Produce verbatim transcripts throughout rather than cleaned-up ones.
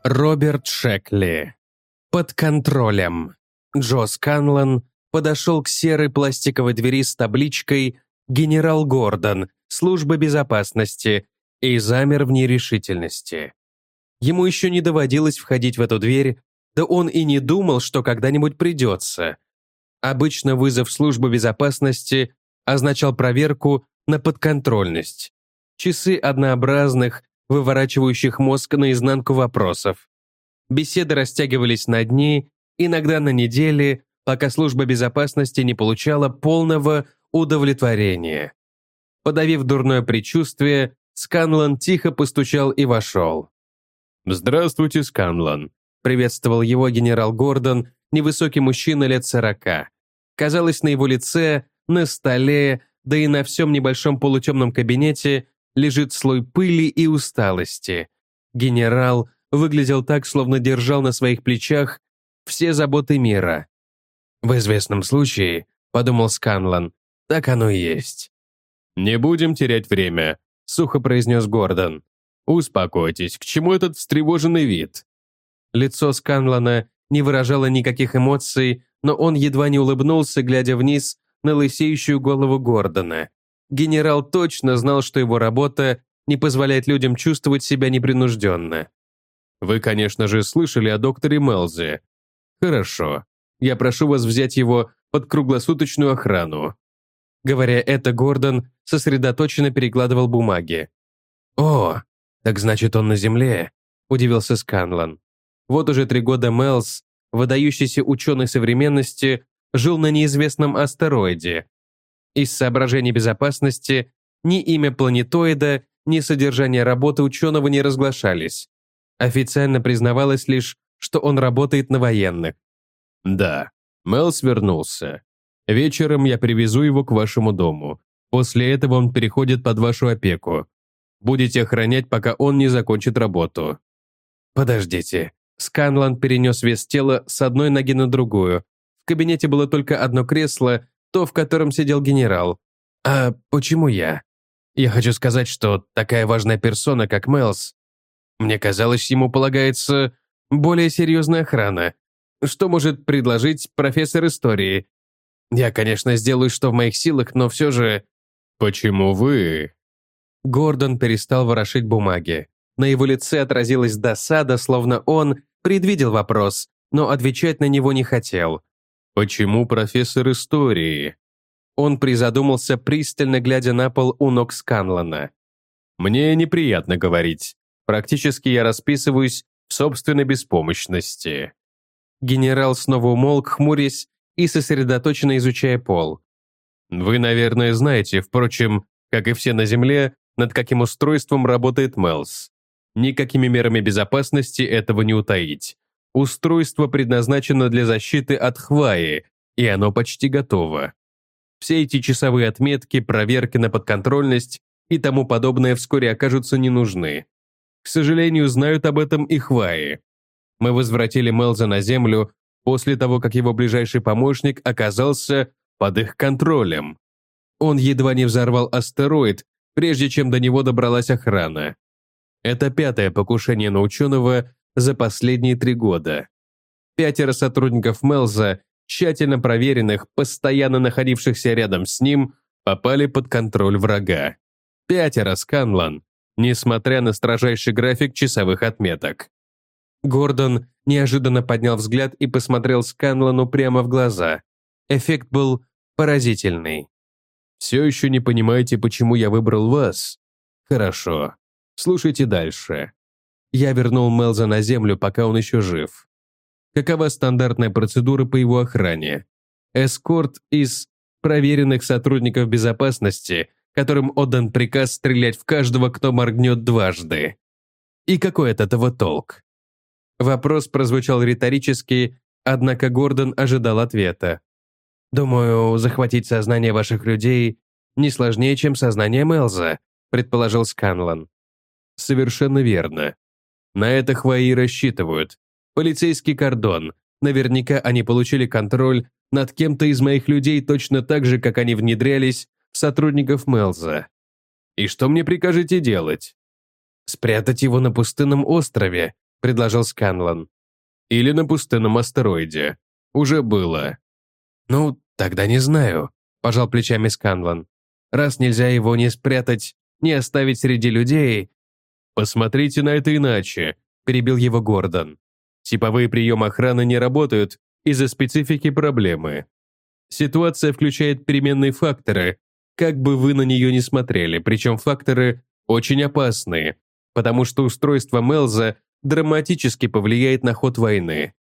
Роберт Шекли. Под контролем. Джо Сканлан подошел к серой пластиковой двери с табличкой «Генерал Гордон, служба безопасности» и замер в нерешительности. Ему еще не доводилось входить в эту дверь, да он и не думал, что когда-нибудь придется. Обычно вызов службы безопасности означал проверку на подконтрольность. Часы однообразных, выворачивающих мозг наизнанку вопросов. Беседы растягивались на дни, иногда на недели, пока служба безопасности не получала полного удовлетворения. Подавив дурное предчувствие, Сканлан тихо постучал и вошел. «Здравствуйте, Сканлан», — приветствовал его генерал Гордон, невысокий мужчина лет сорока. Казалось, на его лице, на столе, да и на всем небольшом полутемном кабинете лежит слой пыли и усталости. Генерал выглядел так, словно держал на своих плечах все заботы мира. «В известном случае», — подумал Сканлан, — «так оно и есть». «Не будем терять время», — сухо произнес Гордон. «Успокойтесь, к чему этот встревоженный вид?» Лицо Сканлана не выражало никаких эмоций, но он едва не улыбнулся, глядя вниз на лысеющую голову Гордона. Генерал точно знал, что его работа не позволяет людям чувствовать себя непринужденно. «Вы, конечно же, слышали о докторе Мелзе. Хорошо. Я прошу вас взять его под круглосуточную охрану». Говоря это, Гордон сосредоточенно перекладывал бумаги. «О, так значит, он на земле?» – удивился Сканлан. Вот уже три года Мелз, выдающийся ученый современности, жил на неизвестном астероиде. Из соображений безопасности ни имя планетоида, ни содержание работы ученого не разглашались. Официально признавалось лишь, что он работает на военных. «Да, Мелз вернулся. Вечером я привезу его к вашему дому. После этого он переходит под вашу опеку. Будете охранять, пока он не закончит работу». «Подождите». Сканлан перенес вес тела с одной ноги на другую. В кабинете было только одно кресло, то, в котором сидел генерал. «А почему я? Я хочу сказать, что такая важная персона, как Мелз, мне казалось, ему полагается более серьезная охрана. Что может предложить профессор истории? Я, конечно, сделаю, что в моих силах, но все же...» «Почему вы?» Гордон перестал ворошить бумаги. На его лице отразилась досада, словно он предвидел вопрос, но отвечать на него не хотел. «Почему профессор истории?» Он призадумался, пристально глядя на пол у ног Сканлана. «Мне неприятно говорить. Практически я расписываюсь в собственной беспомощности». Генерал снова умолк, хмурясь и сосредоточенно изучая пол. «Вы, наверное, знаете, впрочем, как и все на Земле, над каким устройством работает Мелз. Никакими мерами безопасности этого не утаить. Устройство предназначено для защиты от хваи, и оно почти готово. Все эти часовые отметки, проверки на подконтрольность и тому подобное вскоре окажутся не нужны. К сожалению, знают об этом и хваи. Мы возвратили Мелза на Землю после того, как его ближайший помощник оказался под их контролем. Он едва не взорвал астероид, прежде чем до него добралась охрана. Это пятое покушение на ученого за последние три года. Пятеро сотрудников Мелза, тщательно проверенных, постоянно находившихся рядом с ним, попали под контроль врага. Пятеро, Сканлан, несмотря на строжайший график часовых отметок. Гордон неожиданно поднял взгляд и посмотрел Сканлану прямо в глаза. Эффект был поразительный. «Все еще не понимаете, почему я выбрал вас? Хорошо. Слушайте дальше. Я вернул Мелза на Землю, пока он еще жив. Какова стандартная процедура по его охране? Эскорт из проверенных сотрудников безопасности, которым отдан приказ стрелять в каждого, кто моргнет дважды. И какой от этого толк?» Вопрос прозвучал риторически, однако Гордон ожидал ответа. «Думаю, захватить сознание ваших людей не сложнее, чем сознание Мелза», предположил Сканлан. «Совершенно верно. На это хваи рассчитывают. Полицейский кордон. Наверняка они получили контроль над кем-то из моих людей точно так же, как они внедрялись в сотрудников Мелза. И что мне прикажете делать?» «Спрятать его на пустынном острове», — предложил Сканлан. «Или на пустынном астероиде. Уже было». «Ну, тогда не знаю», — пожал плечами Сканлан. «Раз нельзя его ни спрятать, ни оставить среди людей...» «Посмотрите на это иначе», — перебил его Гордон. «Типовые приемы охраны не работают из-за специфики проблемы. Ситуация включает переменные факторы, как бы вы на нее ни смотрели, причем факторы очень опасные, потому что устройство Мелза драматически повлияет на ход войны.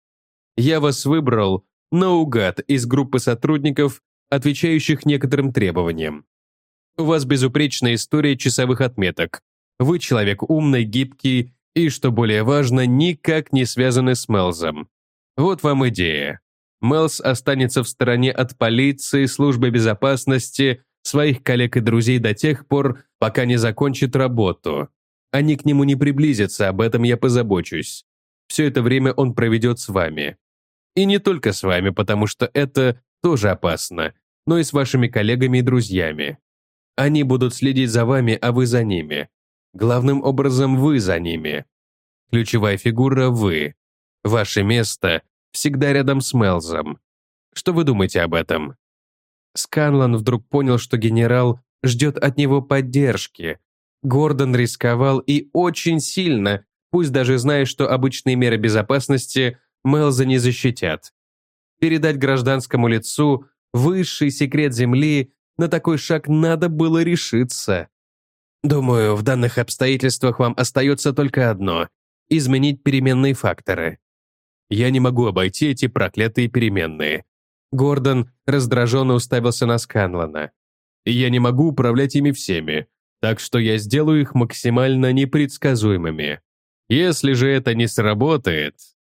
Я вас выбрал наугад из группы сотрудников, отвечающих некоторым требованиям. У вас безупречная история часовых отметок. Вы человек умный, гибкий и, что более важно, никак не связаны с Мелзом. Вот вам идея. Мелз останется в стороне от полиции, службы безопасности, своих коллег и друзей до тех пор, пока не закончит работу. Они к нему не приблизятся, об этом я позабочусь. Все это время он проведет с вами. И не только с вами, потому что это тоже опасно, но и с вашими коллегами и друзьями. Они будут следить за вами, а вы за ними. Главным образом, вы за ними. Ключевая фигура – вы. Ваше место всегда рядом с Мелзом. Что вы думаете об этом?» Сканлан вдруг понял, что генерал ждет от него поддержки. Гордон рисковал и очень сильно, пусть даже зная, что обычные меры безопасности Мелза не защитят. Передать гражданскому лицу высший секрет Земли, на такой шаг надо было решиться. «Думаю, в данных обстоятельствах вам остается только одно – изменить переменные факторы». «Я не могу обойти эти проклятые переменные». Гордон раздраженно уставился на Сканлана. «Я не могу управлять ими всеми, так что я сделаю их максимально непредсказуемыми. Если же это не сработает...»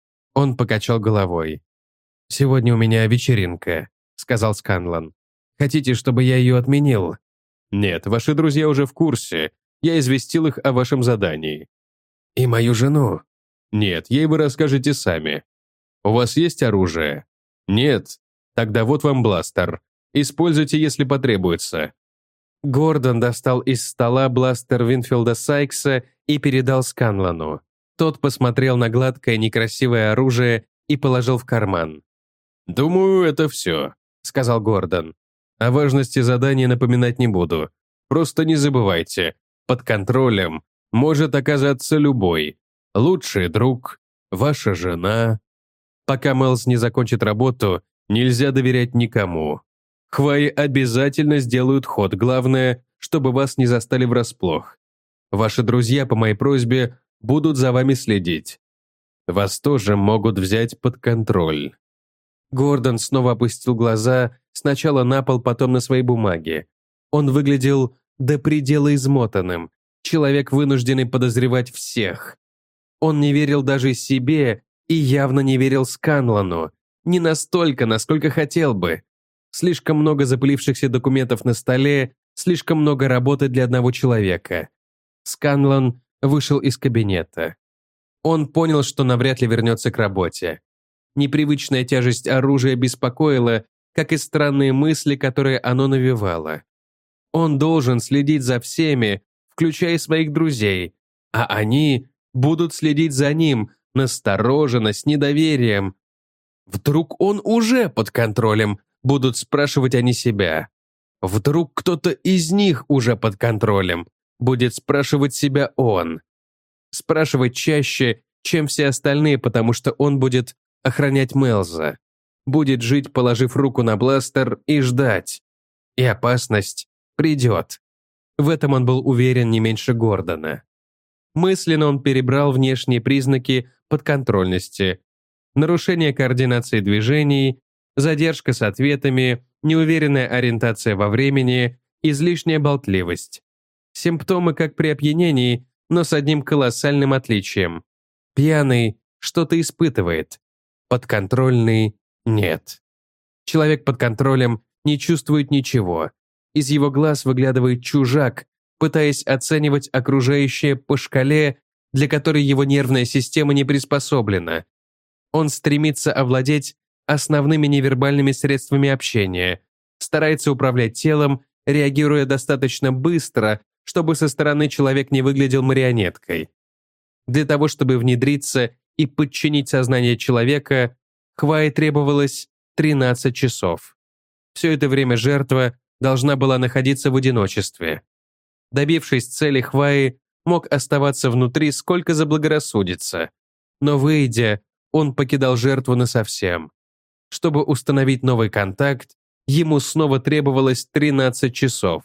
Он покачал головой. «Сегодня у меня вечеринка», — сказал Сканлан. «Хотите, чтобы я ее отменил?» «Нет, ваши друзья уже в курсе. Я известил их о вашем задании». «И мою жену?» «Нет, ей вы расскажете сами. У вас есть оружие?» «Нет. Тогда вот вам бластер. Используйте, если потребуется». Гордон достал из стола бластер Винфилда Сайкса и передал Сканлану. Тот посмотрел на гладкое некрасивое оружие и положил в карман. «Думаю, это все», — сказал Гордон. «О важности задания напоминать не буду. Просто не забывайте, под контролем может оказаться любой. Лучший друг, ваша жена. Пока Мелз не закончит работу, нельзя доверять никому. Хваи обязательно сделают ход, главное, чтобы вас не застали врасплох. Ваши друзья, по моей просьбе, будут за вами следить. Вас тоже могут взять под контроль». Гордон снова опустил глаза, сначала на пол, потом на свои бумаги. Он выглядел до предела измотанным, человек, вынужденный подозревать всех. Он не верил даже себе и явно не верил Сканлану, не настолько, насколько хотел бы. Слишком много запылившихся документов на столе, слишком много работы для одного человека. Сканлан вышел из кабинета. Он понял, что навряд ли вернется к работе. Непривычная тяжесть оружия беспокоила, как и странные мысли, которые оно навевало. Он должен следить за всеми, включая своих друзей, а они будут следить за ним настороженно, с недоверием. Вдруг он уже под контролем, будут спрашивать они себя. Вдруг кто-то из них уже под контролем, будет спрашивать себя он. Спрашивать чаще, чем все остальные, потому что он будет охранять Мелза. Будет жить, положив руку на бластер, и ждать. И опасность придет. В этом он был уверен не меньше Гордона. Мысленно он перебрал внешние признаки подконтрольности. Нарушение координации движений, задержка с ответами, неуверенная ориентация во времени, излишняя болтливость. Симптомы как при опьянении, но с одним колоссальным отличием. Пьяный что-то испытывает. Подконтрольный – нет. Человек под контролем не чувствует ничего. Из его глаз выглядывает чужак, пытаясь оценивать окружающее по шкале, для которой его нервная система не приспособлена. Он стремится овладеть основными невербальными средствами общения, старается управлять телом, реагируя достаточно быстро, чтобы со стороны человек не выглядел марионеткой. Для того, чтобы внедриться и подчинить сознание человека, Хвае требовалось тринадцать часов. Все это время жертва должна была находиться в одиночестве. Добившись цели, Хваи мог оставаться внутри сколько заблагорассудится, но, выйдя, он покидал жертву насовсем. Чтобы установить новый контакт, ему снова требовалось тринадцать часов.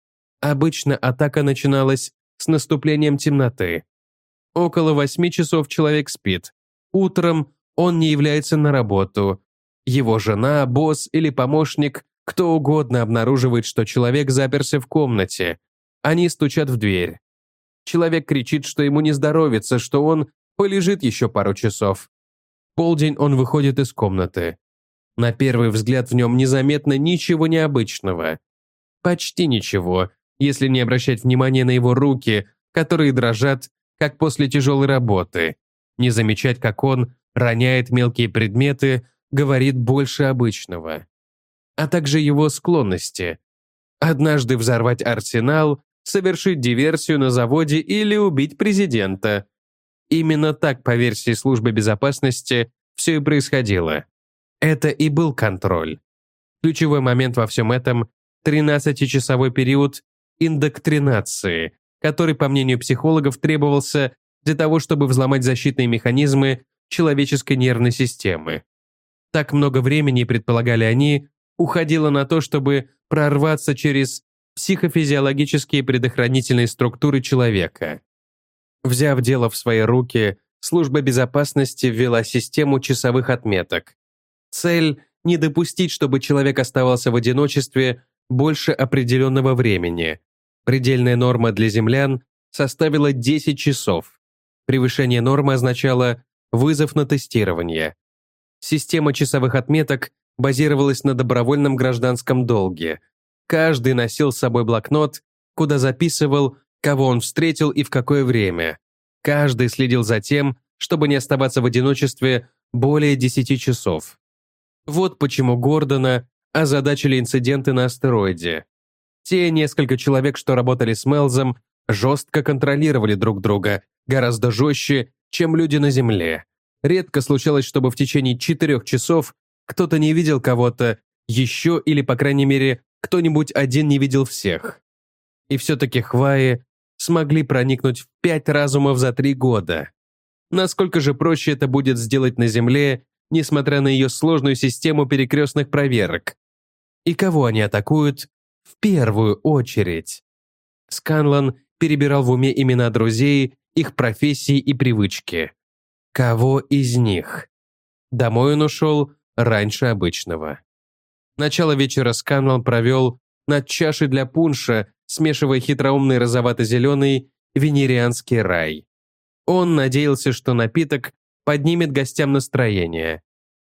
Обычно атака начиналась с наступлением темноты. Около восьми часов человек спит. Утром он не является на работу. Его жена, босс или помощник, кто угодно обнаруживает, что человек заперся в комнате. Они стучат в дверь. Человек кричит, что ему не здоровится, что он полежит еще пару часов. В полдень он выходит из комнаты. На первый взгляд в нем незаметно ничего необычного. Почти ничего, если не обращать внимания на его руки, которые дрожат, как после тяжелой работы. Не замечать, как он роняет мелкие предметы, говорит больше обычного. А также его склонности. Однажды взорвать арсенал, совершить диверсию на заводе или убить президента. Именно так, по версии службы безопасности, все и происходило. Это и был контроль. Ключевой момент во всем этом – тринадцатичасовой период индоктринации, который, по мнению психологов, требовался для того, чтобы взломать защитные механизмы человеческой нервной системы. Так много времени, предполагали они, уходило на то, чтобы прорваться через психофизиологические предохранительные структуры человека. Взяв дело в свои руки, служба безопасности ввела систему часовых отметок. Цель – не допустить, чтобы человек оставался в одиночестве больше определенного времени. Предельная норма для землян составила десять часов. Превышение нормы означало вызов на тестирование. Система часовых отметок базировалась на добровольном гражданском долге. Каждый носил с собой блокнот, куда записывал, кого он встретил и в какое время. Каждый следил за тем, чтобы не оставаться в одиночестве более десяти часов. Вот почему Гордона озадачили инциденты на астероиде. Те несколько человек, что работали с Мэлзом, жестко контролировали друг друга, гораздо жестче, чем люди на Земле. Редко случалось, чтобы в течение четырех часов кто-то не видел кого-то еще или, по крайней мере, кто-нибудь один не видел всех. И все-таки Хваи смогли проникнуть в пять разумов за три года. Насколько же проще это будет сделать на Земле, несмотря на ее сложную систему перекрестных проверок? И кого они атакуют в первую очередь? Сканлан перебирал в уме имена друзей, их профессии и привычки. Кого из них? Домой он ушел раньше обычного. Начало вечера Сканлан провел над чашей для пунша, смешивая хитроумный розовато-зеленый венерианский рай. Он надеялся, что напиток поднимет гостям настроение.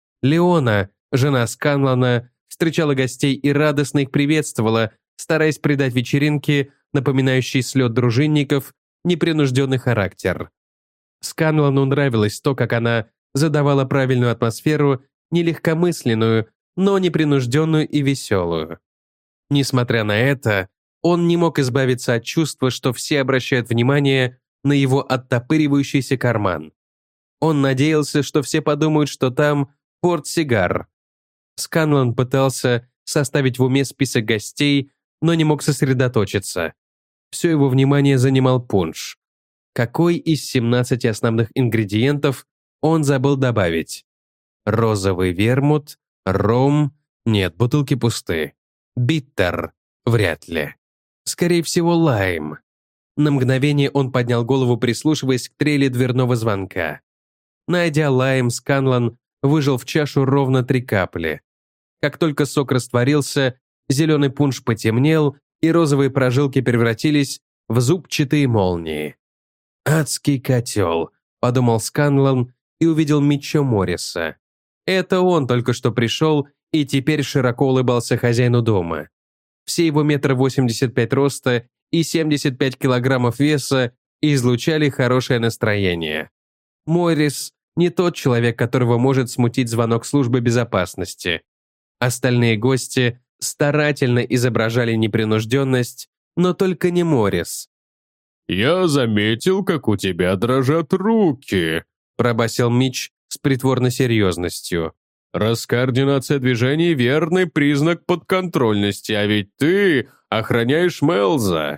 Леона, жена Сканлана, встречала гостей и радостно их приветствовала, стараясь придать вечеринке, напоминающей слет дружинников, непринужденный характер. Сканлану нравилось то, как она задавала правильную атмосферу, нелегкомысленную, но непринужденную и веселую. Несмотря на это, он не мог избавиться от чувства, что все обращают внимание на его оттопыривающийся карман. Он надеялся, что все подумают, что там портсигар. Сканлан пытался составить в уме список гостей, но не мог сосредоточиться. Все его внимание занимал пунш. Какой из семнадцати основных ингредиентов он забыл добавить? Розовый вермут, ром, нет, бутылки пусты. Биттер, вряд ли. Скорее всего, лайм. На мгновение он поднял голову, прислушиваясь к трели дверного звонка. Найдя лайм, Сканлан выжал в чашу ровно три капли. Как только сок растворился, зеленый пунш потемнел, и розовые прожилки превратились в зубчатые молнии. «Адский котел», — подумал Сканлан и увидел Митча Морриса. Это он только что пришел и теперь широко улыбался хозяину дома. Все его метр восемьдесят пять роста и семьдесят пять килограммов веса излучали хорошее настроение. Моррис не тот человек, которого может смутить звонок службы безопасности. Остальные гости старательно изображали непринужденность, но только не Моррис. «Я заметил, как у тебя дрожат руки», – пробасил Митч с притворной серьезностью. «Раскоординация движений – верный признак подконтрольности, а ведь ты охраняешь Мэлза».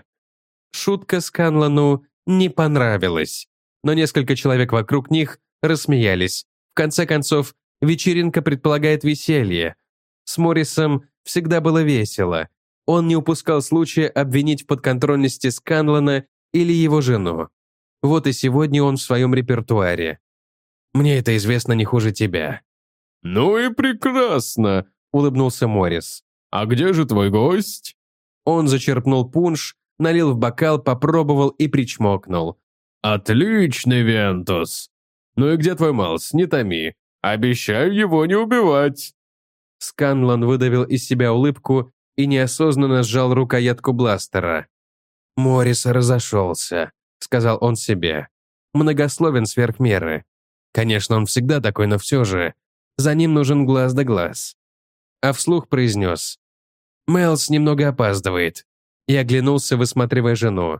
Шутка Сканлану не понравилась, но несколько человек вокруг них рассмеялись. В конце концов, вечеринка предполагает веселье. С Моррисом всегда было весело. Он не упускал случая обвинить в подконтрольности Сканлана или его жену. Вот и сегодня он в своем репертуаре. «Мне это известно не хуже тебя». «Ну и прекрасно», — улыбнулся Моррис. «А где же твой гость?» Он зачерпнул пунш, налил в бокал, попробовал и причмокнул. «Отличный Вентус! Ну и где твой Мэлс, не томи. Обещаю его не убивать». Сканлан выдавил из себя улыбку и неосознанно сжал рукоятку бластера. «Моррис разошелся», — сказал он себе. «Многословен сверх меры. Конечно, он всегда такой, но все же. За ним нужен глаз да глаз». А вслух произнес. «Мэлс немного опаздывает». И оглянулся, высматривая жену.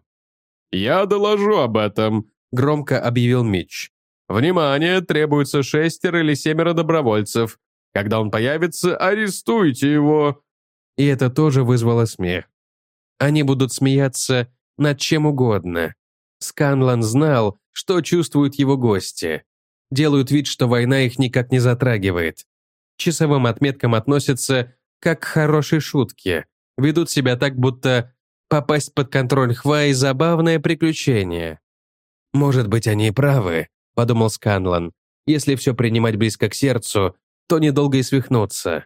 «Я доложу об этом», — громко объявил Митч. «Внимание, требуется шестеро или семеро добровольцев. Когда он появится, арестуйте его». И это тоже вызвало смех. Они будут смеяться над чем угодно. Сканлан знал, что чувствуют его гости. Делают вид, что война их никак не затрагивает. К часовым отметкам относятся как к хорошей шутке. Ведут себя так, будто попасть под контроль Хваи – забавное приключение. «Может быть, они и правы», – подумал Сканлан. «Если все принимать близко к сердцу, то недолго и свихнуться».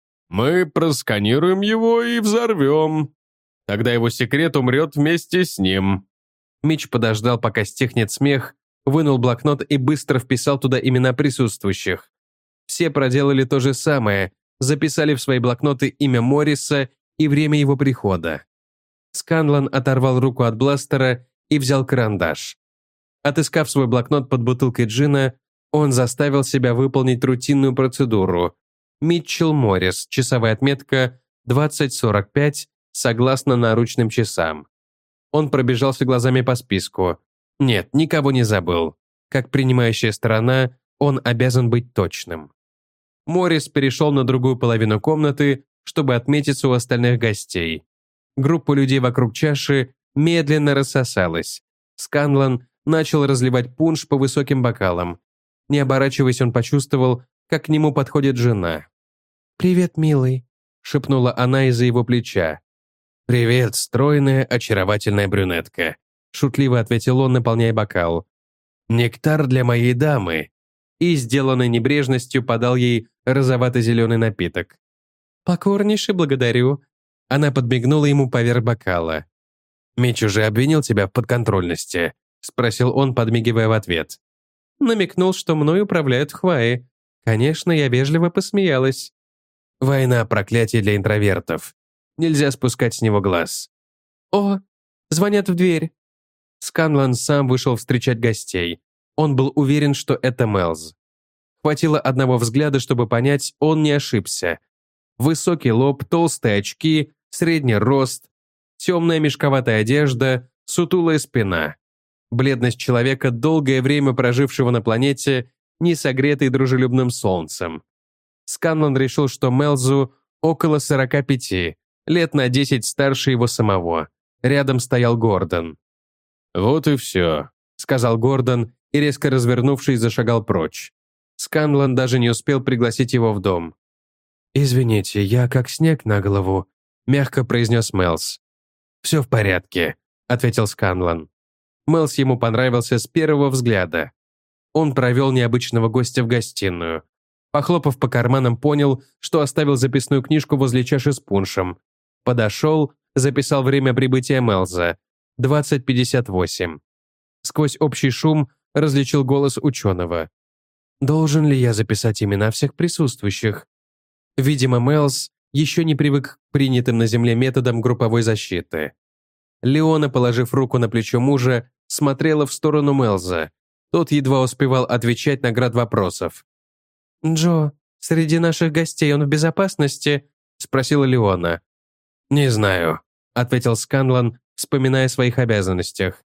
«Мы просканируем его и взорвем. Тогда его секрет умрет вместе с ним». Митч подождал, пока стихнет смех, вынул блокнот и быстро вписал туда имена присутствующих. Все проделали то же самое, записали в свои блокноты имя Морриса и время его прихода. Сканлан оторвал руку от бластера и взял карандаш. Отыскав свой блокнот под бутылкой джина, он заставил себя выполнить рутинную процедуру. Митчелл Моррис, часовая отметка двадцать сорок пять, согласно наручным часам. Он пробежался глазами по списку. Нет, никого не забыл. Как принимающая сторона, он обязан быть точным. Моррис перешел на другую половину комнаты, чтобы отметиться у остальных гостей. Группа людей вокруг чаши медленно рассосалась. Сканлан начал разливать пунш по высоким бокалам. Не оборачиваясь, он почувствовал, как к нему подходит жена. «Привет, милый», — шепнула она из-за его плеча. «Привет, стройная, очаровательная брюнетка», — шутливо ответил он, наполняя бокал. «Нектар для моей дамы», и, сделанной небрежностью, подал ей розовато-зеленый напиток. «Покорнейше благодарю». Она подмигнула ему поверх бокала. «Митч уже обвинил тебя в подконтрольности?» — спросил он, подмигивая в ответ. Намекнул, что мной управляют в Хвае. Конечно, я вежливо посмеялась. «Война – проклятие для интровертов. Нельзя спускать с него глаз». «О, звонят в дверь». Сканлан сам вышел встречать гостей. Он был уверен, что это Мэлз. Хватило одного взгляда, чтобы понять, он не ошибся. Высокий лоб, толстые очки, средний рост, темная мешковатая одежда, сутулая спина. Бледность человека, долгое время прожившего на планете, не согретой дружелюбным солнцем. Сканлан решил, что Мэлзу около сорока пяти, лет на десять старше его самого. Рядом стоял Гордон. «Вот и все», — сказал Гордон и, резко развернувшись, зашагал прочь. Сканлан даже не успел пригласить его в дом. «Извините, я как снег на голову», — мягко произнес Мэлз. «Все в порядке», — ответил Сканлан. Мэлз ему понравился с первого взгляда. Он провел необычного гостя в гостиную. Похлопав по карманам, понял, что оставил записную книжку возле чаши с пуншем. Подошел, записал время прибытия Мэлза – двадцать пятьдесят восемь. Сквозь общий шум различил голос ученого. «Должен ли я записать имена всех присутствующих?» Видимо, Мэлз еще не привык к принятым на Земле методам групповой защиты. Леона, положив руку на плечо мужа, смотрела в сторону Мэлза. Тот едва успевал отвечать на град вопросов. «Джо, среди наших гостей он в безопасности?» – спросила Леона. «Не знаю», – ответил Сканлан, вспоминая о своих обязанностях.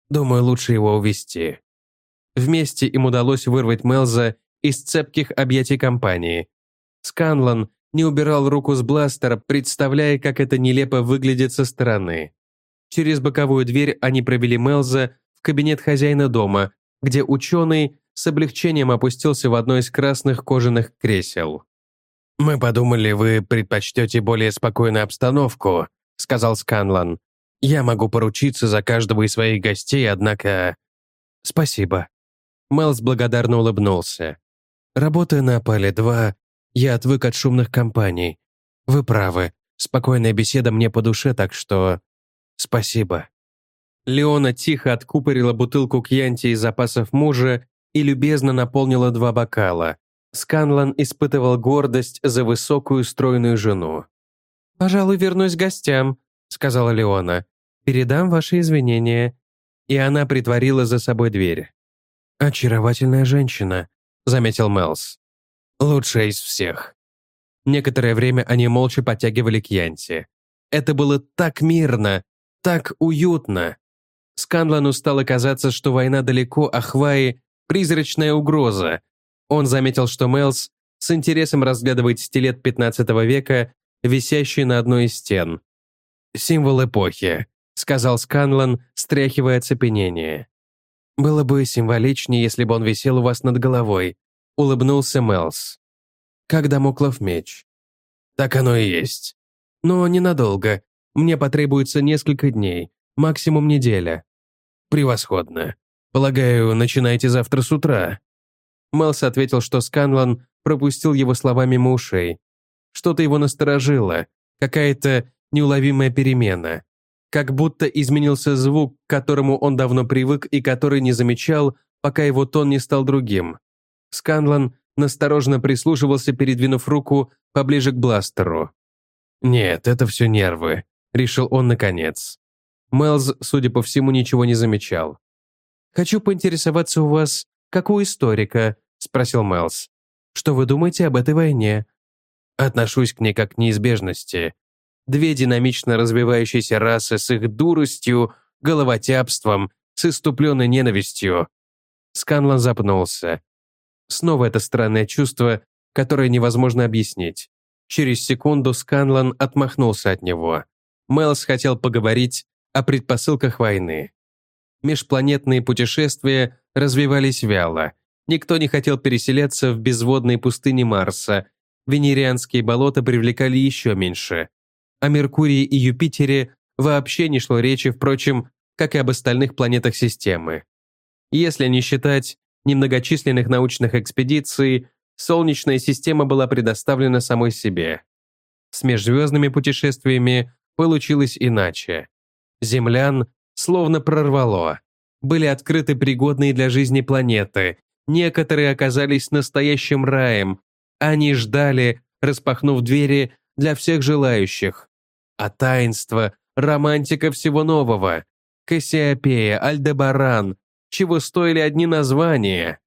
Думаю, лучше его увести». Вместе им удалось вырвать Мэлза из цепких объятий компании. Сканлан не убирал руку с бластера, представляя, как это нелепо выглядит со стороны. Через боковую дверь они провели Мэлза в кабинет хозяина дома, где ученый с облегчением опустился в одно из красных кожаных кресел. «Мы подумали, вы предпочтете более спокойную обстановку», — сказал Сканлан. «Я могу поручиться за каждого из своих гостей, однако...» «Спасибо». Мэлз благодарно улыбнулся. «Работая на Апале-два, я отвык от шумных компаний. Вы правы, спокойная беседа мне по душе, так что... спасибо». Леона тихо откупорила бутылку кьянти из запасов мужа и любезно наполнила два бокала. Сканлан испытывал гордость за высокую стройную жену. «Пожалуй, вернусь к гостям», — сказала Леона. «Передам ваши извинения». И она притворила за собой дверь. «Очаровательная женщина», — заметил Мэлз. «Лучшая из всех». Некоторое время они молча подтягивали кьянти. Это было так мирно, так уютно. Сканлану стало казаться, что война далеко, а Хваи — призрачная угроза. Он заметил, что Мэлз с интересом разглядывает стилет пятнадцатого века, висящий на одной из стен. «Символ эпохи», — сказал Сканлан, стряхивая оцепенение. «Было бы символичнее, если бы он висел у вас над головой», — улыбнулся Мэлз. «Как дамоклов меч». «Так оно и есть. Но ненадолго. Мне потребуется несколько дней, максимум неделя». «Превосходно. Полагаю, начинайте завтра с утра». Мэлз ответил, что Сканлан пропустил его слова мимо ушей. Что-то его насторожило, какая-то неуловимая перемена. Как будто изменился звук, к которому он давно привык и который не замечал, пока его тон не стал другим. Сканлан настороженно прислушивался, передвинув руку поближе к бластеру. «Нет, это все нервы», — решил он наконец. Мэлз, судя по всему, ничего не замечал. «Хочу поинтересоваться у вас, как у историка», — спросил Мэлз. «Что вы думаете об этой войне?» «Отношусь к ней как к неизбежности. Две динамично развивающиеся расы с их дуростью, головотяпством, с иступленной ненавистью». Сканлан запнулся. Снова это странное чувство, которое невозможно объяснить. Через секунду Сканлан отмахнулся от него. Мэлз хотел поговорить о предпосылках войны. Межпланетные путешествия развивались вяло. Никто не хотел переселяться в безводные пустыни Марса. Венерианские болота привлекали еще меньше. О Меркурии и Юпитере вообще не шло речи, впрочем, как и об остальных планетах системы. Если не считать немногочисленных научных экспедиций, Солнечная система была предоставлена самой себе. С межзвездными путешествиями получилось иначе. Землян словно прорвало. Были открыты пригодные для жизни планеты. Некоторые оказались настоящим раем. Они ждали, распахнув двери для всех желающих. А таинство, романтика всего нового. Кассиопея, Альдебаран. Чего стоили одни названия?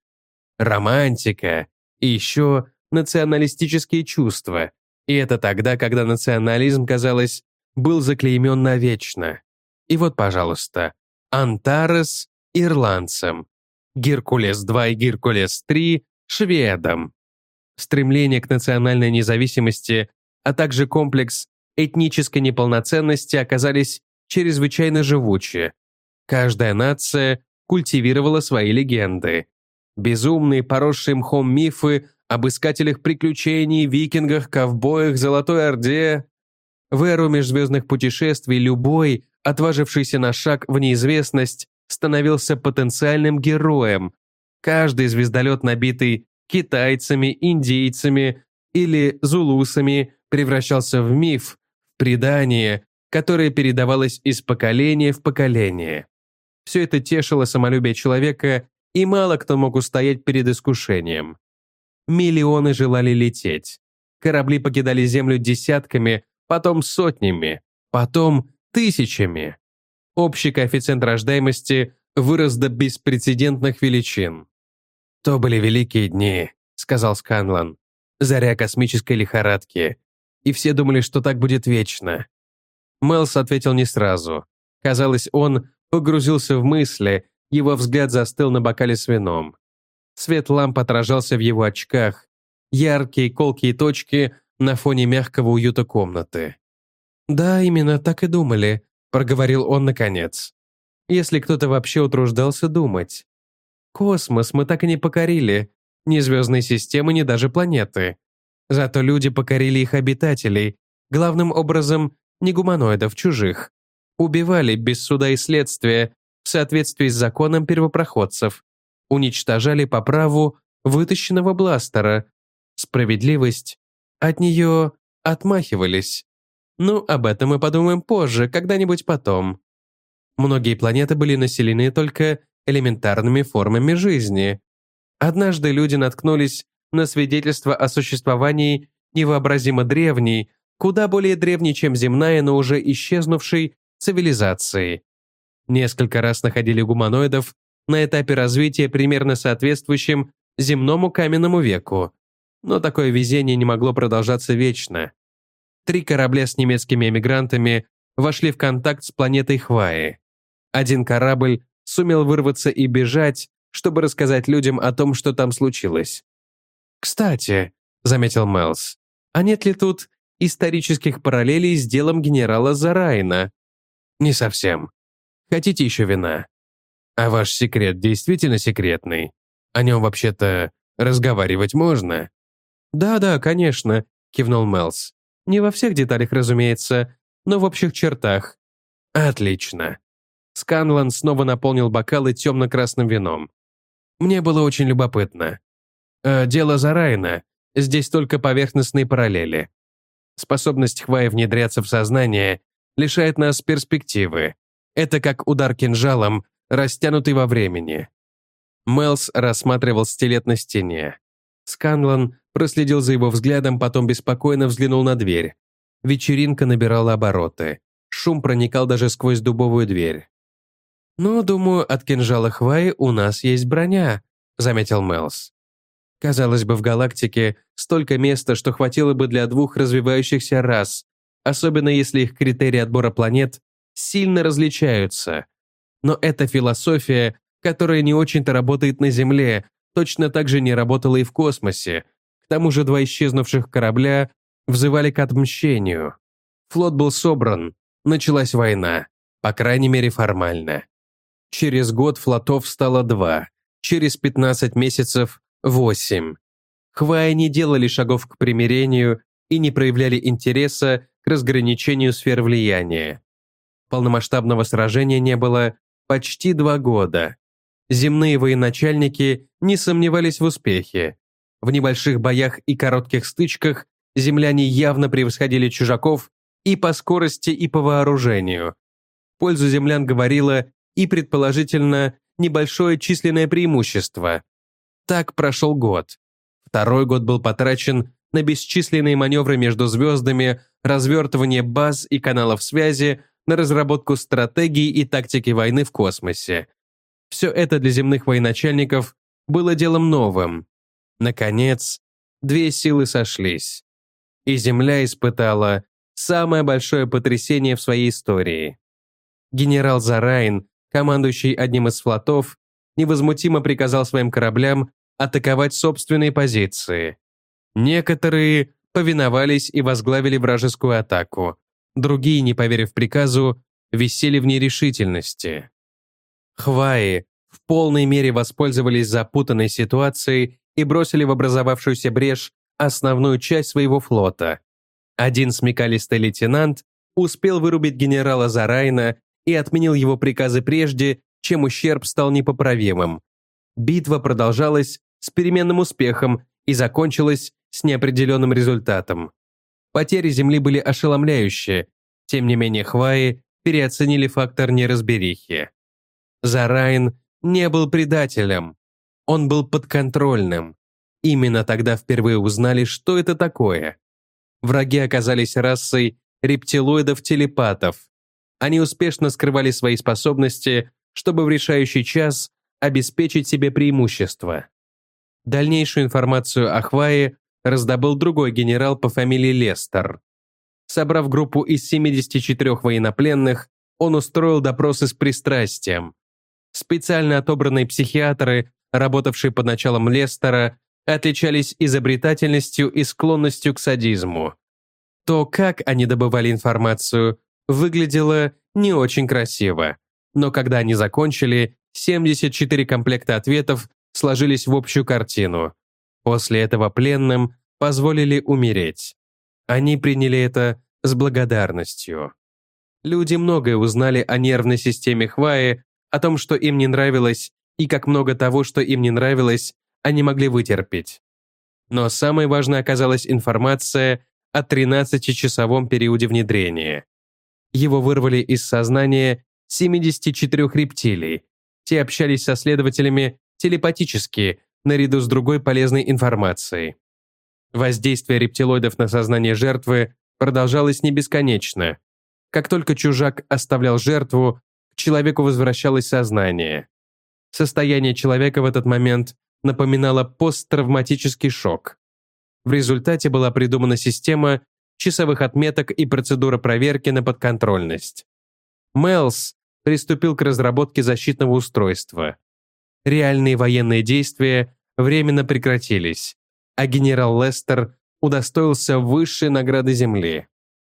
Романтика. И еще националистические чувства. И это тогда, когда национализм, казалось, был заклеймен навечно. И вот, пожалуйста, Антарес – ирландцам, Геркулес-два и Геркулес-три – шведам. Стремление к национальной независимости, а также комплекс этнической неполноценности оказались чрезвычайно живучи. Каждая нация культивировала свои легенды. Безумные, поросшие мхом мифы об искателях приключений, викингах, ковбоях, Золотой Орде. В эру межзвездных путешествий любой, отважившийся на шаг в неизвестность, становился потенциальным героем. Каждый звездолет, набитый китайцами, индейцами или зулусами, превращался в миф, в предание, которое передавалось из поколения в поколение. Все это тешило самолюбие человека, и мало кто мог устоять перед искушением. Миллионы желали лететь. Корабли покидали Землю десятками, потом сотнями, потом тысячами. Общий коэффициент рождаемости вырос до беспрецедентных величин. «То были великие дни», — сказал Сканлан. «Заря космической лихорадки. И все думали, что так будет вечно». Мэлз ответил не сразу. Казалось, он погрузился в мысли, его взгляд застыл на бокале с вином. Свет ламп отражался в его очках, яркие колкие точки на фоне мягкого уюта комнаты. «Да, именно так и думали», — проговорил он наконец. «Если кто-то вообще утруждался думать. Космос мы так и не покорили, ни звездные системы, ни даже планеты. Зато люди покорили их обитателей, главным образом не гуманоидов, чужих. Убивали без суда и следствия, в соответствии с законом первопроходцев. Уничтожали по праву вытащенного бластера. Справедливость. От нее отмахивались. Ну, об этом мы подумаем позже, когда-нибудь потом. Многие планеты были населены только элементарными формами жизни. Однажды люди наткнулись на свидетельство о существовании невообразимо древней, куда более древней, чем земная, но уже исчезнувшей цивилизации. Несколько раз находили гуманоидов на этапе развития, примерно соответствующем земному каменному веку. Но такое везение не могло продолжаться вечно. Три корабля с немецкими эмигрантами вошли в контакт с планетой Хваи. Один корабль сумел вырваться и бежать, чтобы рассказать людям о том, что там случилось. «Кстати», — заметил Мэлс, «а нет ли тут исторических параллелей с делом генерала Зарайна?» «Не совсем. Хотите еще вина? А ваш секрет действительно секретный? О нем вообще-то разговаривать можно?» «Да-да, конечно», — кивнул Мэлс. «Не во всех деталях, разумеется, но в общих чертах». «Отлично». Сканлан снова наполнил бокалы темно-красным вином. «Мне было очень любопытно. Э, дело Зарайна. Здесь только поверхностные параллели. Способность Хваи внедряться в сознание лишает нас перспективы. Это как удар кинжалом, растянутый во времени». Мэлс рассматривал стилет на стене. Сканлан проследил за его взглядом, потом беспокойно взглянул на дверь. Вечеринка набирала обороты. Шум проникал даже сквозь дубовую дверь. «Ну, думаю, от кинжала Хваи у нас есть броня», — заметил Мэлс. «Казалось бы, в галактике столько места, что хватило бы для двух развивающихся рас, особенно если их критерии отбора планет сильно различаются. Но эта философия, которая не очень-то работает на Земле, точно так же не работала и в космосе. К тому же два исчезнувших корабля взывали к отмщению. Флот был собран, началась война, по крайней мере формально. Через год флотов стало два, через пятнадцать месяцев – восемь. Хваи не делали шагов к примирению и не проявляли интереса к разграничению сфер влияния. Полномасштабного сражения не было почти два года. Земные военачальники не сомневались в успехе. В небольших боях и коротких стычках земляне явно превосходили чужаков и по скорости, и по вооружению. В пользу землян говорило и, предположительно, небольшое численное преимущество. Так прошел год. Второй год был потрачен на бесчисленные маневры между звездами, развертывание баз и каналов связи, на разработку стратегии и тактики войны в космосе. Все это для земных военачальников было делом новым. Наконец, две силы сошлись. И Земля испытала самое большое потрясение в своей истории. Генерал Зарайн, командующий одним из флотов, невозмутимо приказал своим кораблям атаковать собственные позиции. Некоторые повиновались и возглавили вражескую атаку, другие, не поверив приказу, висели в нерешительности. Хваи в полной мере воспользовались запутанной ситуацией и бросили в образовавшуюся брешь основную часть своего флота. Один смекалистый лейтенант успел вырубить генерала Зарайна и отменил его приказы прежде, чем ущерб стал непоправимым. Битва продолжалась с переменным успехом и закончилась с неопределенным результатом. Потери Земли были ошеломляющие, тем не менее Хваи переоценили фактор неразберихи. Зарайн не был предателем, он был подконтрольным. Именно тогда впервые узнали, что это такое. Враги оказались расой рептилоидов-телепатов. Они успешно скрывали свои способности, чтобы в решающий час обеспечить себе преимущество. Дальнейшую информацию о Хваи раздобыл другой генерал по фамилии Лестер. Собрав группу из семидесяти четырёх военнопленных, Он устроил допросы с пристрастием. Специально отобранные психиатры, работавшие под началом Лестера, отличались изобретательностью и склонностью к садизму. То, как они добывали информацию, выглядело не очень красиво. Но когда они закончили, семьдесят четыре комплекта ответов сложились в общую картину. После этого пленным позволили умереть. Они приняли это с благодарностью. Люди многое узнали о нервной системе Хваи, о том, что им не нравилось, и как много того, что им не нравилось, они могли вытерпеть. Но самой важной оказалась информация о тринадцатичасовом периоде внедрения. Его вырвали из сознания семидесяти четырёх рептилий. Те общались со следователями телепатически, наряду с другой полезной информацией. Воздействие рептилоидов на сознание жертвы продолжалось не бесконечно. Как только чужак оставлял жертву, к человеку возвращалось сознание. Состояние человека в этот момент напоминало посттравматический шок. В результате была придумана система часовых отметок и процедура проверки на подконтрольность. Мэлс приступил к разработке защитного устройства. Реальные военные действия временно прекратились, а генерал Лестер удостоился высшей награды Земли.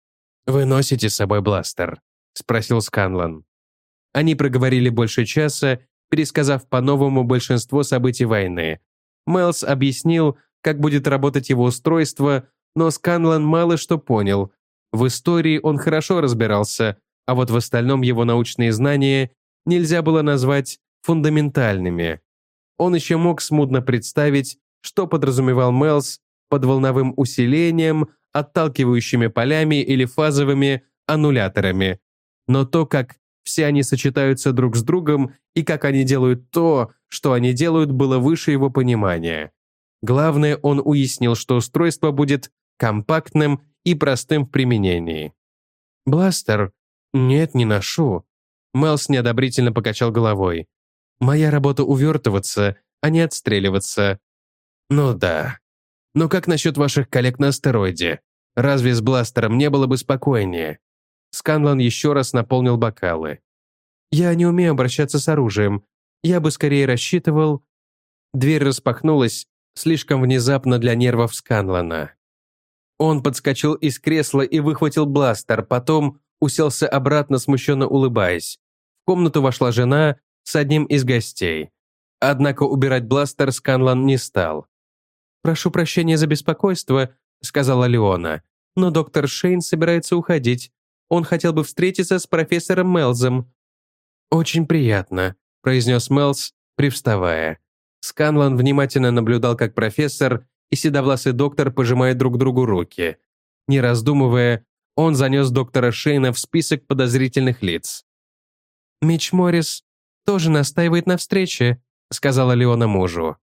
«Вы носите с собой бластер?» – спросил Сканлан. Они проговорили больше часа, пересказав по-новому большинство событий войны. Мэлс объяснил, как будет работать его устройство, но Сканлан мало что понял. В истории он хорошо разбирался, а вот в остальном его научные знания нельзя было назвать фундаментальными. Он еще мог смутно представить, что подразумевал Мэлс под волновым усилением, отталкивающими полями или фазовыми аннуляторами. Но то, как все они сочетаются друг с другом и как они делают то, что они делают, было выше его понимания. Главное, он уяснил, что устройство будет компактным и простым в применении. «Бластер? Нет, не ношу». Мэлс неодобрительно покачал головой. «Моя работа увертываться, а не отстреливаться». «Ну да. Но как насчет ваших коллег на астероиде? Разве с бластером не было бы спокойнее?» Сканлан еще раз наполнил бокалы. «Я не умею обращаться с оружием. Я бы скорее рассчитывал...» Дверь распахнулась слишком внезапно для нервов Сканлана. Он подскочил из кресла и выхватил бластер, потом уселся обратно, смущенно улыбаясь. В комнату вошла жена с одним из гостей. Однако убирать бластер Сканлан не стал. «Прошу прощения за беспокойство», — сказала Леона, «но доктор Шейн собирается уходить. Он хотел бы встретиться с профессором Мэлзом». «Очень приятно», — произнес Мэлз, привставая. Сканлан внимательно наблюдал, как профессор и седовласый доктор пожимают друг другу руки. Не раздумывая, он занес доктора Шейна в список подозрительных лиц. «Митч Моррис тоже настаивает на встрече», — сказала Леона мужу.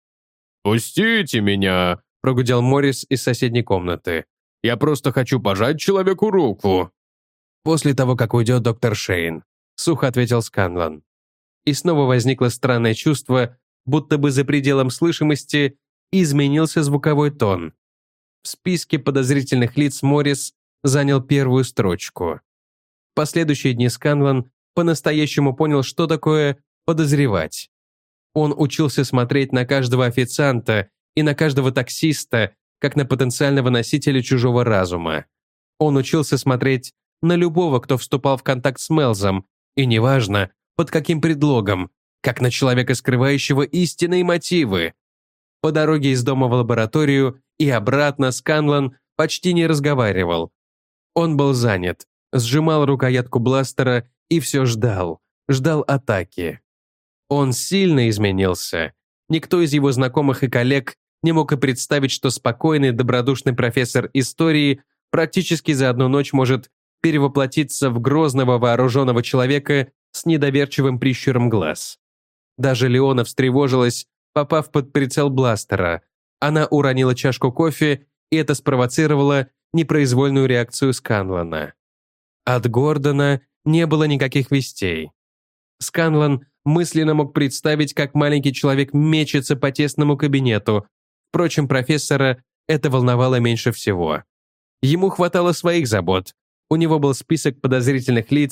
«Пустите меня», — прогудел Моррис из соседней комнаты. «Я просто хочу пожать человеку руку». «После того, как уйдет доктор Шейн», — сухо ответил Сканлан. И снова возникло странное чувство, будто бы за пределом слышимости изменился звуковой тон. В списке подозрительных лиц Моррис занял первую строчку. В последующие дни Сканлан по-настоящему понял, что такое подозревать. Он учился смотреть на каждого официанта и на каждого таксиста, как на потенциального носителя чужого разума. Он учился смотреть на любого, кто вступал в контакт с Мэлзом, и неважно, под каким предлогом, как на человека, скрывающего истинные мотивы. По дороге из дома в лабораторию и обратно Сканлан почти не разговаривал. Он был занят, сжимал рукоятку бластера и все ждал, ждал атаки. Он сильно изменился. Никто из его знакомых и коллег не мог и представить, что спокойный, добродушный профессор истории практически за одну ночь может перевоплотиться в грозного вооруженного человека с недоверчивым прищуром глаз. Даже Леона встревожилась, попав под прицел бластера. Она уронила чашку кофе, и это спровоцировало непроизвольную реакцию Сканлана. От Гордона не было никаких вестей. Сканлан мысленно мог представить, как маленький человек мечется по тесному кабинету. Впрочем, профессора это волновало меньше всего. Ему хватало своих забот. У него был список подозрительных лиц,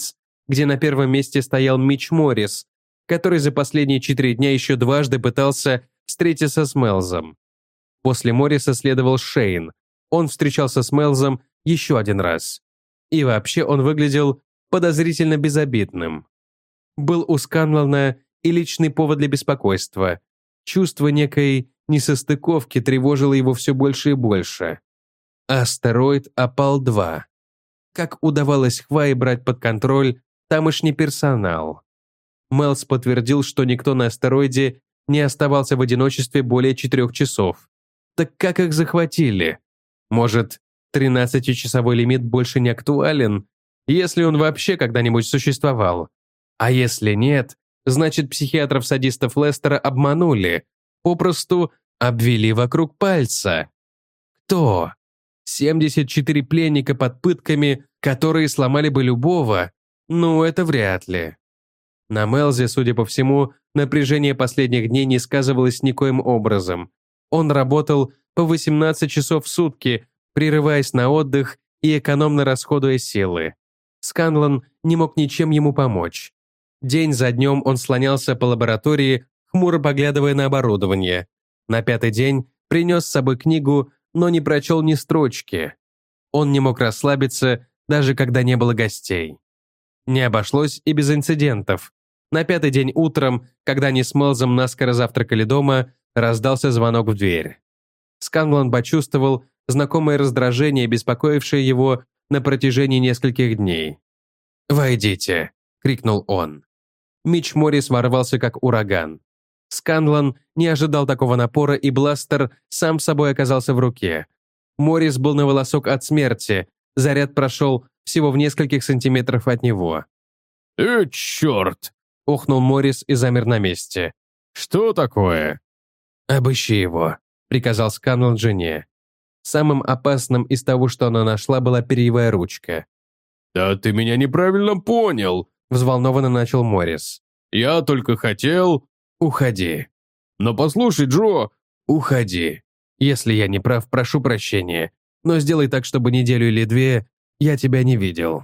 где на первом месте стоял Митч Моррис, который за последние четыре дня еще дважды пытался встретиться с Мэлзом. После Морриса следовал Шейн. Он встречался с Мэлзом еще один раз. И вообще он выглядел подозрительно безобидным. Был у Сканлана и личный повод для беспокойства. Чувство некой несостыковки тревожило его все больше и больше. Астероид Апал-два. Как удавалось Хвае брать под контроль тамошний персонал? Мэлз подтвердил, что никто на астероиде не оставался в одиночестве более четырех часов. Так как их захватили? Может, тринадцатичасовой лимит больше не актуален, если он вообще когда-нибудь существовал? А если нет, значит, психиатров-садистов Лестера обманули, попросту обвели вокруг пальца. Кто? семьдесят четыре пленника под пытками, которые сломали бы любого? Ну, это вряд ли. На Мэлзе, судя по всему, напряжение последних дней не сказывалось никоим образом. Он работал по восемнадцать часов в сутки, прерываясь на отдых и экономно расходуя силы. Сканлан не мог ничем ему помочь. День за днем он слонялся по лаборатории, хмуро поглядывая на оборудование. На пятый день принес с собой книгу, но не прочел ни строчки. Он не мог расслабиться, даже когда не было гостей. Не обошлось и без инцидентов. На пятый день утром, когда они с Мэлзом наскоро завтракали дома, раздался звонок в дверь. Сканлан почувствовал знакомое раздражение, беспокоившее его на протяжении нескольких дней. «Войдите!» — крикнул он. Митч Моррис ворвался как ураган. Сканлан не ожидал такого напора, и бластер сам собой оказался в руке. Моррис был на волосок от смерти, заряд прошел всего в нескольких сантиметров от него. «Э, черт!» — охнул Моррис и замер на месте. «Что такое?» «Обыщи его», — приказал Сканлан жене. Самым опасным из того, что она нашла, была перьевая ручка. «Да ты меня неправильно понял», — взволнованно начал Моррис. «Я только хотел...» «Уходи». «Но послушай, Джо...» «Уходи. Если я не прав, прошу прощения, но сделай так, чтобы неделю или две я тебя не видел».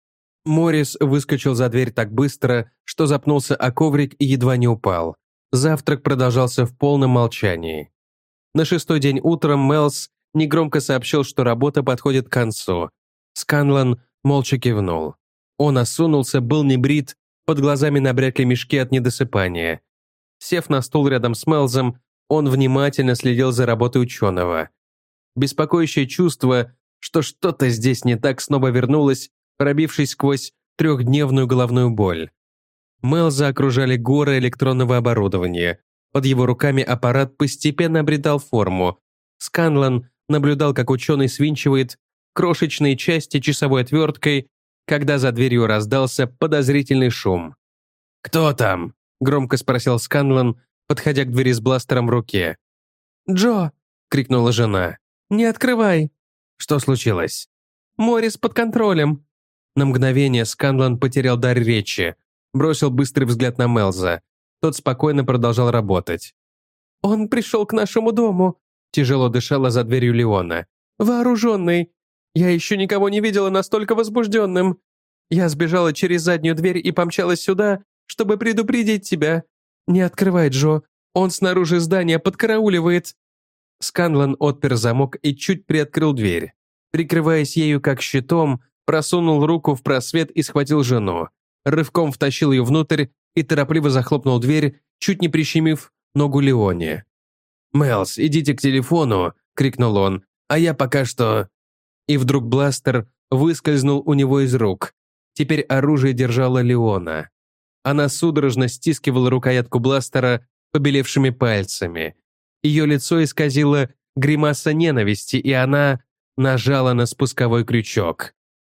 Моррис выскочил за дверь так быстро, что запнулся о коврик и едва не упал. Завтрак продолжался в полном молчании. На шестой день утром Мэлз негромко сообщил, что работа подходит к концу. Сканлан молча кивнул. Он осунулся, был небрит, под глазами набрякли мешки от недосыпания. Сев на стул рядом с Мэлзом, он внимательно следил за работой ученого. Беспокоящее чувство, что что-то здесь не так, снова вернулось, пробившись сквозь трехдневную головную боль. Мэлза окружали горы электронного оборудования. Под его руками аппарат постепенно обретал форму. Сканлан наблюдал, как ученый свинчивает крошечные части часовой отверткой, когда за дверью раздался подозрительный шум. «Кто там?» — громко спросил Сканлан, подходя к двери с бластером в руке. «Джо!» — крикнула жена. «Не открывай!» «Что случилось?» «Моррис под контролем!» На мгновение Сканлан потерял дар речи, бросил быстрый взгляд на Мэлза. Тот спокойно продолжал работать. «Он пришел к нашему дому», — тяжело дышала за дверью Леона. «Вооруженный. Я еще никого не видела настолько возбужденным. Я сбежала через заднюю дверь и помчалась сюда, чтобы предупредить тебя. Не открывай, Джо. Он снаружи здания подкарауливает». Сканлан отпер замок и чуть приоткрыл дверь. Прикрываясь ею как щитом, просунул руку в просвет и схватил жену. Рывком втащил ее внутрь и торопливо захлопнул дверь, чуть не прищемив ногу Леоне. «Мэлз, идите к телефону!» — крикнул он. «А я пока что...» И вдруг бластер выскользнул у него из рук. Теперь оружие держала Леона. Она судорожно стискивала рукоятку бластера побелевшими пальцами. Ее лицо исказило гримаса ненависти, и она нажала на спусковой крючок.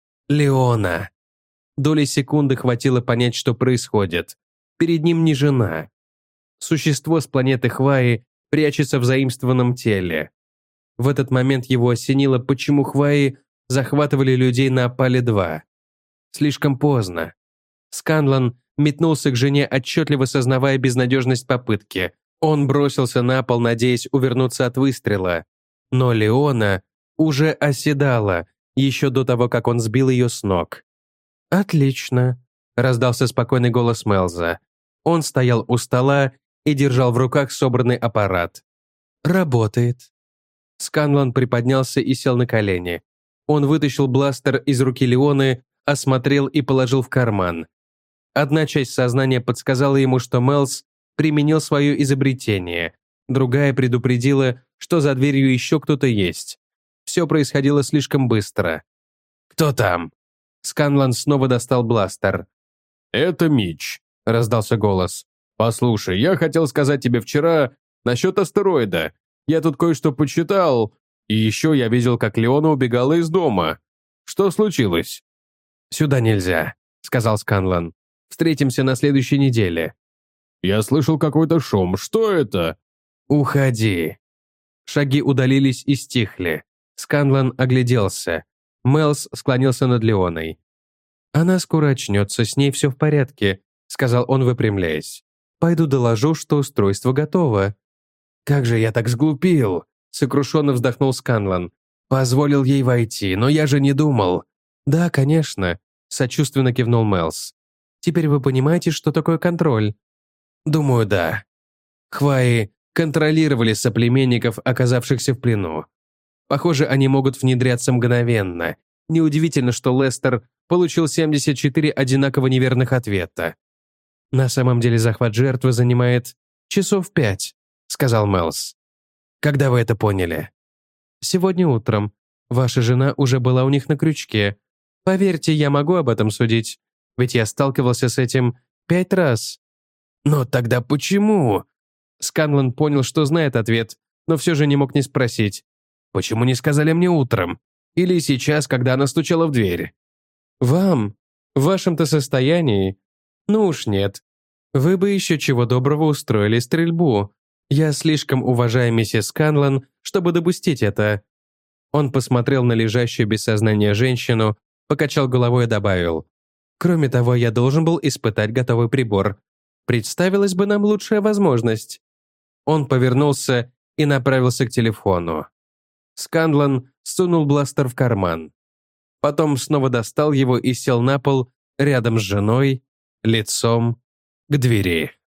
«Леона!» Доли секунды хватило понять, что происходит. Перед ним не жена. Существо с планеты Хваи прячется в заимствованном теле. В этот момент его осенило, почему Хваи захватывали людей на Апале-два. Слишком поздно. Сканлан метнулся к жене, отчетливо сознавая безнадежность попытки. Он бросился на пол, надеясь увернуться от выстрела. Но Леона уже оседала, еще до того, как он сбил ее с ног. «Отлично», раздался спокойный голос Мэлза. Он стоял у стола и держал в руках собранный аппарат. «Работает». Сканлан приподнялся и сел на колени. Он вытащил бластер из руки Леоны, осмотрел и положил в карман. Одна часть сознания подсказала ему, что Мэлз применил свое изобретение, другая предупредила, что за дверью еще кто-то есть. Все происходило слишком быстро. «Кто там?» Сканлан снова достал бластер. «Это Митч», — раздался голос. «Послушай, я хотел сказать тебе вчера насчет астероида. Я тут кое-что почитал, и еще я видел, как Леона убегала из дома. Что случилось?» «Сюда нельзя», — сказал Сканлан. «Встретимся на следующей неделе». «Я слышал какой-то шум. Что это?» «Уходи». Шаги удалились и стихли. Сканлан огляделся. Мэлз склонился над Леоной. «Она скоро очнется, с ней все в порядке», — сказал он, выпрямляясь. «Пойду доложу, что устройство готово». «Как же я так сглупил!» — сокрушенно вздохнул Сканлан. «Позволил ей войти, но я же не думал». «Да, конечно», — сочувственно кивнул Мэлз. «Теперь вы понимаете, что такое контроль?» «Думаю, да». Хваи контролировали соплеменников, оказавшихся в плену. Похоже, они могут внедряться мгновенно. Неудивительно, что Лестер получил семьдесят четыре одинаково неверных ответа. «На самом деле захват жертвы занимает часов пять», — сказал Мэлз. «Когда вы это поняли?» «Сегодня утром. Ваша жена уже была у них на крючке. Поверьте, я могу об этом судить, ведь я сталкивался с этим пять раз». «Но тогда почему?» Сканлан понял, что знает ответ, но все же не мог не спросить. «Почему не сказали мне утром? Или сейчас, когда она стучала в дверь?» «Вам? В вашем-то состоянии? Ну уж нет. Вы бы еще чего доброго устроили стрельбу. Я слишком уважаю миссис Сканлан, чтобы допустить это». Он посмотрел на лежащую без сознания женщину, покачал головой и добавил. «Кроме того, я должен был испытать готовый прибор. Представилась бы нам лучшая возможность». Он повернулся и направился к телефону. Сканлан сунул бластер в карман. Потом снова достал его и сел на пол рядом с женой, лицом к двери.